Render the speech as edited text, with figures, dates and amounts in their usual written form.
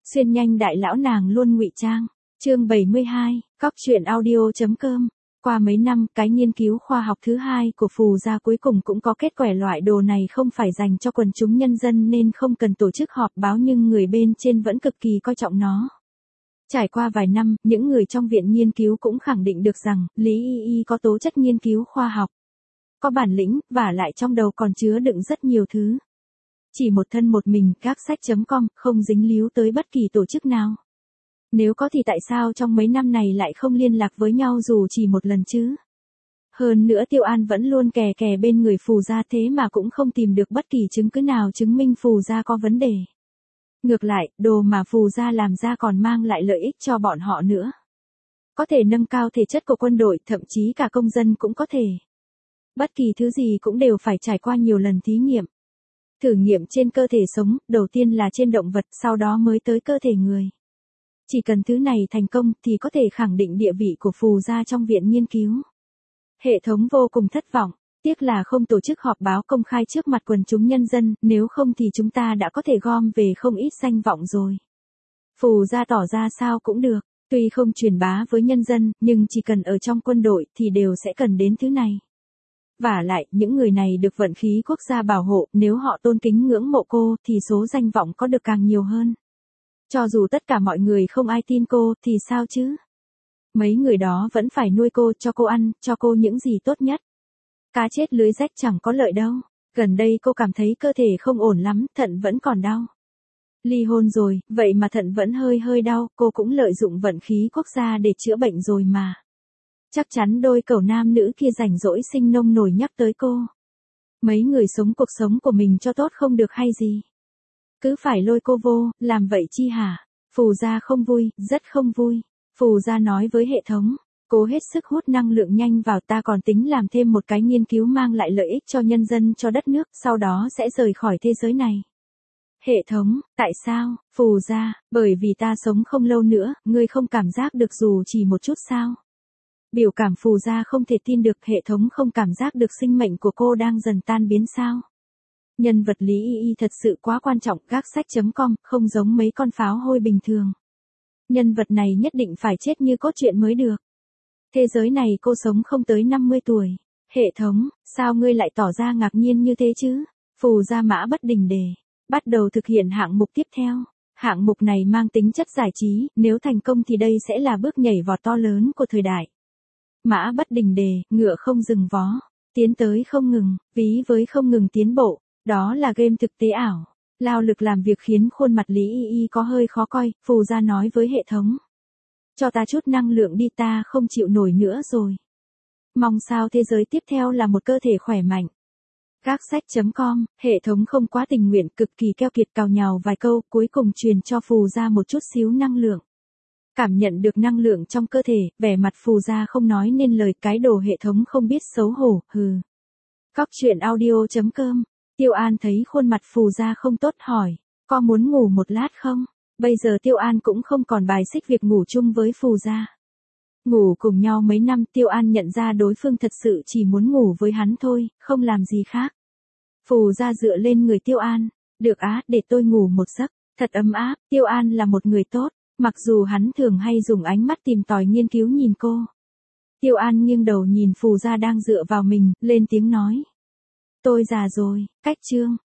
Xuyên nhanh đại lão nàng luôn ngụy trang. Chương 72, cóc-truyện-audio.com. Qua mấy năm, cái nghiên cứu khoa học thứ hai của Phù gia cuối cùng cũng có kết quả. Loại đồ này không phải dành cho quần chúng nhân dân nên không cần tổ chức họp báo, nhưng người bên trên vẫn cực kỳ coi trọng nó. Trải qua vài năm, những người trong viện nghiên cứu cũng khẳng định được rằng, Lý Y Y có tố chất nghiên cứu khoa học, có bản lĩnh, và lại trong đầu còn chứa đựng rất nhiều thứ. Chỉ một thân một mình, các sách.com, không dính líu tới bất kỳ tổ chức nào. Nếu có thì tại sao trong mấy năm này lại không liên lạc với nhau dù chỉ một lần chứ? Hơn nữa Tiêu An vẫn luôn kè kè bên người Phù gia, thế mà cũng không tìm được bất kỳ chứng cứ nào chứng minh Phù gia có vấn đề. Ngược lại, đồ mà Phù gia làm ra còn mang lại lợi ích cho bọn họ nữa. Có thể nâng cao thể chất của quân đội, thậm chí cả công dân cũng có thể. Bất kỳ thứ gì cũng đều phải trải qua nhiều lần thí nghiệm. Thử nghiệm trên cơ thể sống, đầu tiên là trên động vật, sau đó mới tới cơ thể người. Chỉ cần thứ này thành công thì có thể khẳng định địa vị của Phù gia trong viện nghiên cứu. Hệ thống vô cùng thất vọng, tiếc là không tổ chức họp báo công khai trước mặt quần chúng nhân dân, nếu không thì chúng ta đã có thể gom về không ít danh vọng rồi. Phù gia tỏ ra sao cũng được, tuy không truyền bá với nhân dân, nhưng chỉ cần ở trong quân đội thì đều sẽ cần đến thứ này. Vả lại, những người này được vận khí quốc gia bảo hộ, nếu họ tôn kính ngưỡng mộ cô thì số danh vọng có được càng nhiều hơn. Cho dù tất cả mọi người không ai tin cô thì sao chứ? Mấy người đó vẫn phải nuôi cô, cho cô ăn, cho cô những gì tốt nhất. Cá chết lưới rách chẳng có lợi đâu. Gần đây cô cảm thấy cơ thể không ổn lắm, thận vẫn còn đau. Ly hôn rồi, vậy mà thận vẫn hơi hơi đau, cô cũng lợi dụng vận khí quốc gia để chữa bệnh rồi mà. Chắc chắn đôi cẩu nam nữ kia rảnh rỗi sinh nông nổi nhắc tới cô. Mấy người sống cuộc sống của mình cho tốt không được hay gì? Cứ phải lôi cô vô, làm vậy chi hả? Phù gia không vui, rất không vui. Phù gia nói với hệ thống, cố hết sức hút năng lượng nhanh vào, ta còn tính làm thêm một cái nghiên cứu mang lại lợi ích cho nhân dân, cho đất nước, sau đó sẽ rời khỏi thế giới này. Hệ thống, tại sao? Phù gia, bởi vì ta sống không lâu nữa, ngươi không cảm giác được dù chỉ một chút sao? Biểu cảm Phù gia không thể tin được, hệ thống không cảm giác được sinh mệnh của cô đang dần tan biến sao? Nhân vật Lý Y Y thật sự quá quan trọng, các sách.com, không giống mấy con pháo hôi bình thường. Nhân vật này nhất định phải chết như cốt truyện mới được. Thế giới này cô sống không tới 50 tuổi. Hệ thống, sao ngươi lại tỏ ra ngạc nhiên như thế chứ? Phù gia Mã Bất Đình Đề bắt đầu thực hiện hạng mục tiếp theo. Hạng mục này mang tính chất giải trí, nếu thành công thì đây sẽ là bước nhảy vọt to lớn của thời đại. Mã Bất Đình Đề, ngựa không dừng vó, tiến tới không ngừng, ví với không ngừng tiến bộ. Đó là game thực tế ảo. Lao lực làm việc khiến khuôn mặt Lý Y Y có hơi khó coi, Phù gia nói với hệ thống. Cho ta chút năng lượng đi, ta không chịu nổi nữa rồi. Mong sao thế giới tiếp theo là một cơ thể khỏe mạnh. Các sách.com, hệ thống không quá tình nguyện, cực kỳ keo kiệt, cào nhào vài câu, cuối cùng truyền cho Phù gia một chút xíu năng lượng. Cảm nhận được năng lượng trong cơ thể, vẻ mặt Phù gia không nói nên lời, cái đồ hệ thống không biết xấu hổ, hừ. Cóc-truyện-audio.com. Tiêu An thấy khuôn mặt Phù gia không tốt hỏi, có muốn ngủ một lát không? Bây giờ Tiêu An cũng không còn bài xích việc ngủ chung với Phù gia. Ngủ cùng nhau mấy năm, Tiêu An nhận ra đối phương thật sự chỉ muốn ngủ với hắn thôi, không làm gì khác. Phù gia dựa lên người Tiêu An, được á, để tôi ngủ một giấc, thật ấm áp. Tiêu An là một người tốt, mặc dù hắn thường hay dùng ánh mắt tìm tòi nghiên cứu nhìn cô. Tiêu An nghiêng đầu nhìn Phù gia đang dựa vào mình, lên tiếng nói. Tôi già rồi, cách chương.